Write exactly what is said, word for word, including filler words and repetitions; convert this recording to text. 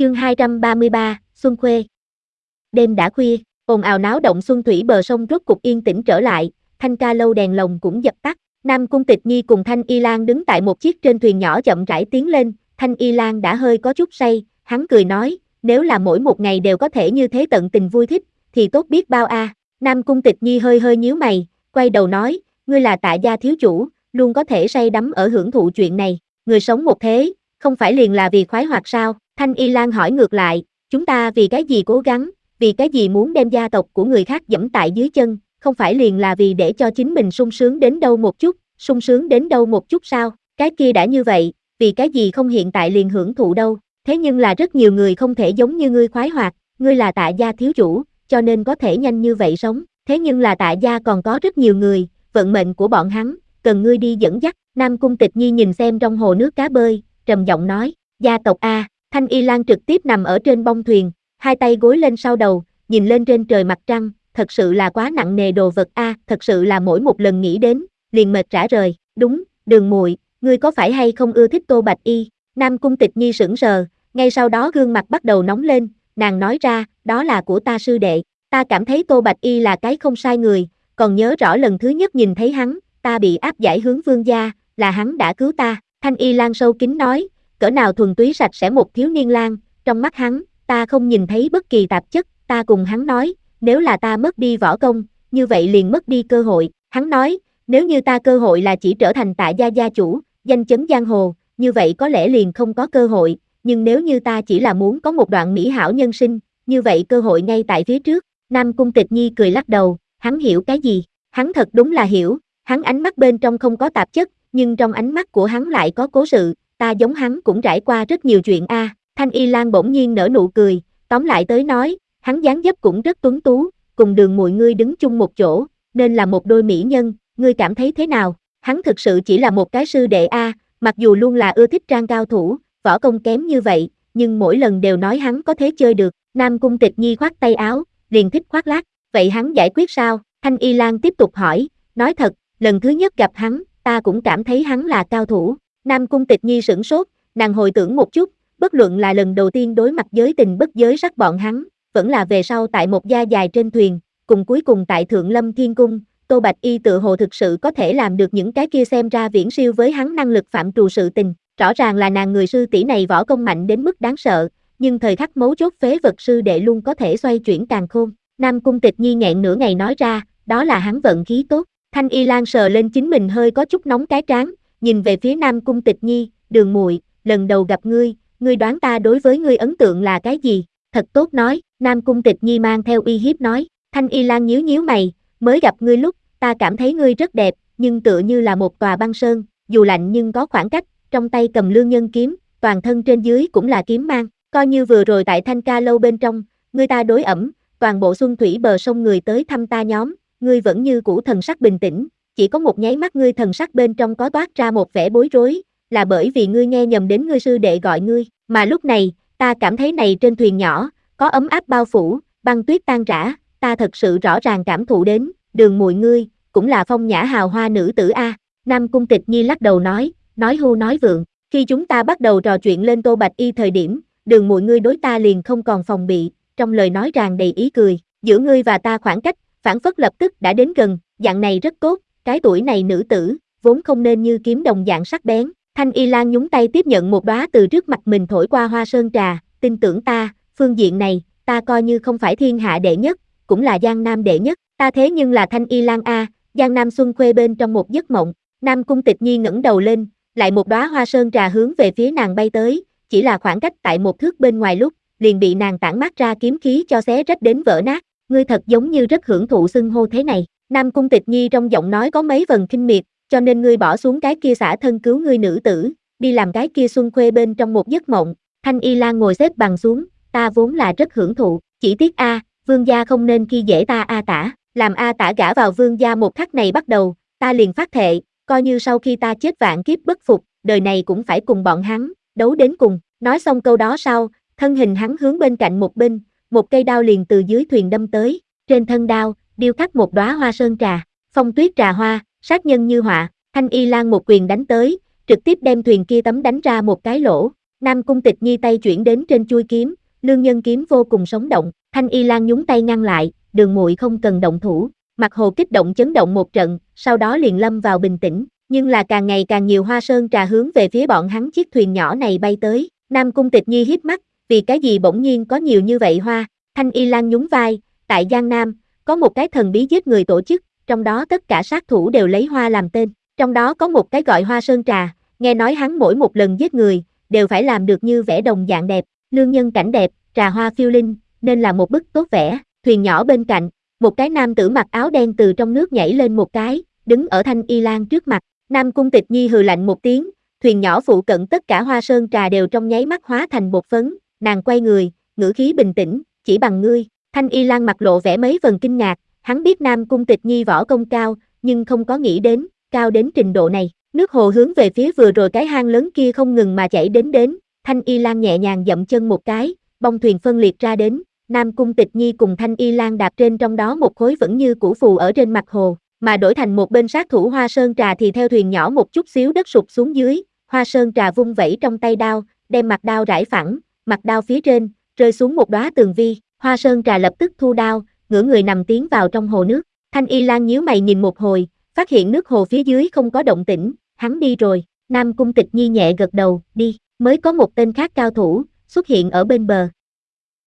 Chương hai trăm ba mươi ba, Xuân Khuê. Đêm đã khuya, ồn ào náo động xuân thủy bờ sông rốt cục yên tĩnh trở lại, Thanh Ca lâu đèn lồng cũng dập tắt. Nam Cung Tịch Nhi cùng Thanh Y Lan đứng tại một chiếc trên thuyền nhỏ chậm rãi tiến lên, Thanh Y Lan đã hơi có chút say, hắn cười nói, nếu là mỗi một ngày đều có thể như thế tận tình vui thích, thì tốt biết bao a. À. Nam Cung Tịch Nhi hơi hơi nhíu mày, quay đầu nói, ngươi là Tạ gia thiếu chủ, luôn có thể say đắm ở hưởng thụ chuyện này, người sống một thế, không phải liền là vì khoái hoạt sao? Thanh Y Lan hỏi ngược lại, chúng ta vì cái gì cố gắng, vì cái gì muốn đem gia tộc của người khác giẫm tại dưới chân, không phải liền là vì để cho chính mình sung sướng đến đâu một chút, sung sướng đến đâu một chút sao? Cái kia đã như vậy, vì cái gì không hiện tại liền hưởng thụ đâu? Thế nhưng là rất nhiều người không thể giống như ngươi khoái hoạt, ngươi là Tạ gia thiếu chủ, cho nên có thể nhanh như vậy sống. Thế nhưng là Tạ gia còn có rất nhiều người, vận mệnh của bọn hắn, cần ngươi đi dẫn dắt. Nam Cung Tịch Nhi nhìn xem trong hồ nước cá bơi, trầm giọng nói, gia tộc a. Thanh Y Lan trực tiếp nằm ở trên bông thuyền, hai tay gối lên sau đầu, nhìn lên trên trời mặt trăng, thật sự là quá nặng nề đồ vật a, à, thật sự là mỗi một lần nghĩ đến, liền mệt rã rời. Đúng, Đường muội, ngươi có phải hay không ưa thích Tô Bạch Y? Nam Cung Tịch Nhi sững sờ, ngay sau đó gương mặt bắt đầu nóng lên, nàng nói ra, đó là của ta sư đệ, ta cảm thấy Tô Bạch Y là cái không sai người, còn nhớ rõ lần thứ nhất nhìn thấy hắn, ta bị áp giải hướng vương gia, là hắn đã cứu ta. Thanh Y Lan sâu kín nói, cỡ nào thuần túy sạch sẽ một thiếu niên lang, trong mắt hắn, ta không nhìn thấy bất kỳ tạp chất, ta cùng hắn nói, nếu là ta mất đi võ công, như vậy liền mất đi cơ hội, hắn nói, nếu như ta cơ hội là chỉ trở thành Tạ gia gia chủ, danh chấn giang hồ, như vậy có lẽ liền không có cơ hội, nhưng nếu như ta chỉ là muốn có một đoạn mỹ hảo nhân sinh, như vậy cơ hội ngay tại phía trước. Nam Cung Tịch Nhi cười lắc đầu, hắn hiểu cái gì? Hắn thật đúng là hiểu, hắn ánh mắt bên trong không có tạp chất, nhưng trong ánh mắt của hắn lại có cố sự, ta giống hắn cũng trải qua rất nhiều chuyện a. À. Thanh Y Lan bỗng nhiên nở nụ cười, tóm lại tới nói, hắn dáng dấp cũng rất tuấn tú, cùng Đường muội ngươi đứng chung một chỗ, nên là một đôi mỹ nhân, ngươi cảm thấy thế nào? Hắn thực sự chỉ là một cái sư đệ a, à, mặc dù luôn là ưa thích trang cao thủ, võ công kém như vậy, nhưng mỗi lần đều nói hắn có thế chơi được. Nam Cung Tịch Nhi khoát tay áo, liền thích khoác lác, vậy hắn giải quyết sao? Thanh Y Lan tiếp tục hỏi, nói thật, lần thứ nhất gặp hắn, ta cũng cảm thấy hắn là cao thủ. Nam Cung Tịch Nhi sửng sốt, nàng hồi tưởng một chút, bất luận là lần đầu tiên đối mặt giới tình bất giới sắc bọn hắn, vẫn là về sau tại một gia dài trên thuyền, cùng cuối cùng tại Thượng Lâm Thiên Cung, Tô Bạch Y tự hồ thực sự có thể làm được những cái kia xem ra viễn siêu với hắn năng lực phạm trù sự tình, rõ ràng là nàng người sư tỷ này võ công mạnh đến mức đáng sợ, nhưng thời khắc mấu chốt phế vật sư đệ luôn có thể xoay chuyển càn khôn. Nam Cung Tịch Nhi nghẹn nửa ngày nói ra, đó là hắn vận khí tốt. Thanh Y Lan sờ lên chính mình hơi có chút nóng cái trán, nhìn về phía Nam Cung Tịch Nhi, Đường muội, lần đầu gặp ngươi, ngươi đoán ta đối với ngươi ấn tượng là cái gì? Thật tốt nói, Nam Cung Tịch Nhi mang theo uy hiếp nói. Thanh Y Lan nhíu nhíu mày, mới gặp ngươi lúc, ta cảm thấy ngươi rất đẹp, nhưng tựa như là một tòa băng sơn, dù lạnh nhưng có khoảng cách, trong tay cầm lương nhân kiếm, toàn thân trên dưới cũng là kiếm mang, coi như vừa rồi tại Thanh Ca lâu bên trong, ngươi ta đối ẩm, toàn bộ xuân thủy bờ sông người tới thăm ta nhóm, ngươi vẫn như cũ thần sắc bình tĩnh, chỉ có một nháy mắt ngươi thần sắc bên trong có toát ra một vẻ bối rối, là bởi vì ngươi nghe nhầm đến ngươi sư đệ gọi ngươi, mà lúc này, ta cảm thấy này trên thuyền nhỏ, có ấm áp bao phủ, băng tuyết tan rã, ta thật sự rõ ràng cảm thụ đến, Đường muội ngươi, cũng là phong nhã hào hoa nữ tử a. Nam Cung Tịch Nhi lắc đầu nói, nói hưu nói vượng, khi chúng ta bắt đầu trò chuyện lên Tô Bạch Y thời điểm, Đường muội ngươi đối ta liền không còn phòng bị, trong lời nói tràn đầy ý cười, giữa ngươi và ta khoảng cách, phản phất lập tức đã đến gần, dạng này rất tốt, cái tuổi này nữ tử, vốn không nên như kiếm đồng dạng sắc bén. Thanh Y Lan nhúng tay tiếp nhận một đóa từ trước mặt mình thổi qua hoa sơn trà, tin tưởng ta, phương diện này, ta coi như không phải thiên hạ đệ nhất, cũng là Giang Nam đệ nhất, ta thế nhưng là Thanh Y Lan a, Giang Nam Xuân Khuê bên trong một giấc mộng. Nam Cung Tịch Nhi ngẩng đầu lên, lại một đóa hoa sơn trà hướng về phía nàng bay tới, chỉ là khoảng cách tại một thước bên ngoài lúc, liền bị nàng tản mát ra kiếm khí cho xé rách đến vỡ nát, ngươi thật giống như rất hưởng thụ xưng hô thế này. Nam Cung Tịch Nhi trong giọng nói có mấy phần khinh miệt, cho nên ngươi bỏ xuống cái kia xả thân cứu ngươi nữ tử, đi làm cái kia Xuân Khuê bên trong một giấc mộng. Thanh Y Lan ngồi xếp bằng xuống, ta vốn là rất hưởng thụ, chỉ tiếc a, vương gia không nên khi dễ ta a tả, làm a tả gả vào vương gia một khắc này bắt đầu, ta liền phát thệ, coi như sau khi ta chết vạn kiếp bất phục, đời này cũng phải cùng bọn hắn đấu đến cùng. Nói xong câu đó sau, thân hình hắn hướng bên cạnh một bên, một cây đao liền từ dưới thuyền đâm tới, trên thân đao điêu khắc một đóa hoa sơn trà, phong tuyết trà hoa, sát nhân như họa. Thanh Y Lan một quyền đánh tới, trực tiếp đem thuyền kia tấm đánh ra một cái lỗ, Nam Cung Tịch Nhi tay chuyển đến trên chuôi kiếm, lương nhân kiếm vô cùng sống động, Thanh Y Lan nhúng tay ngăn lại, Đường muội không cần động thủ. Mặt Hồ kích động chấn động một trận, sau đó liền lâm vào bình tĩnh, nhưng là càng ngày càng nhiều hoa sơn trà hướng về phía bọn hắn chiếc thuyền nhỏ này bay tới. Nam Cung Tịch Nhi híp mắt, vì cái gì bỗng nhiên có nhiều như vậy hoa? Thanh Y Lan nhún vai, tại Giang Nam, có một cái thần bí giết người tổ chức, trong đó tất cả sát thủ đều lấy hoa làm tên, trong đó có một cái gọi Hoa Sơn Trà, nghe nói hắn mỗi một lần giết người, đều phải làm được như vẽ đồng dạng đẹp, lương nhân cảnh đẹp, trà hoa phiêu linh, nên là một bức tốt vẽ. Thuyền nhỏ bên cạnh, một cái nam tử mặc áo đen từ trong nước nhảy lên một cái, đứng ở Thanh Y Lan trước mặt. Nam Cung Tịch Nhi hừ lạnh một tiếng, thuyền nhỏ phụ cận tất cả hoa sơn trà đều trong nháy mắt hóa thành bột phấn, nàng quay người, ngữ khí bình tĩnh, chỉ bằng ngươi. Thanh Y Lan mặt lộ vẻ mấy phần kinh ngạc, hắn biết Nam Cung Tịch Nhi võ công cao, nhưng không có nghĩ đến, cao đến trình độ này. Nước hồ hướng về phía vừa rồi cái hang lớn kia không ngừng mà chảy đến đến, Thanh Y Lan nhẹ nhàng dậm chân một cái, bông thuyền phân liệt ra đến, Nam Cung Tịch Nhi cùng Thanh Y Lan đạp trên trong đó một khối vẫn như cũ phù ở trên mặt hồ, mà đổi thành một bên sát thủ Hoa Sơn Trà thì theo thuyền nhỏ một chút xíu đất sụp xuống dưới, Hoa Sơn Trà vung vẩy trong tay đao, đem mặt đao rải phẳng, mặt đao phía trên, rơi xuống một đóa tường vi, Hoa Sơn Trà lập tức thu đao, ngửa người nằm tiến vào trong hồ nước, Thanh Y Lan nhíu mày nhìn một hồi, phát hiện nước hồ phía dưới không có động tĩnh, hắn đi rồi, Nam Cung Tịch Nhi nhẹ gật đầu, đi, mới có một tên khác cao thủ, xuất hiện ở bên bờ,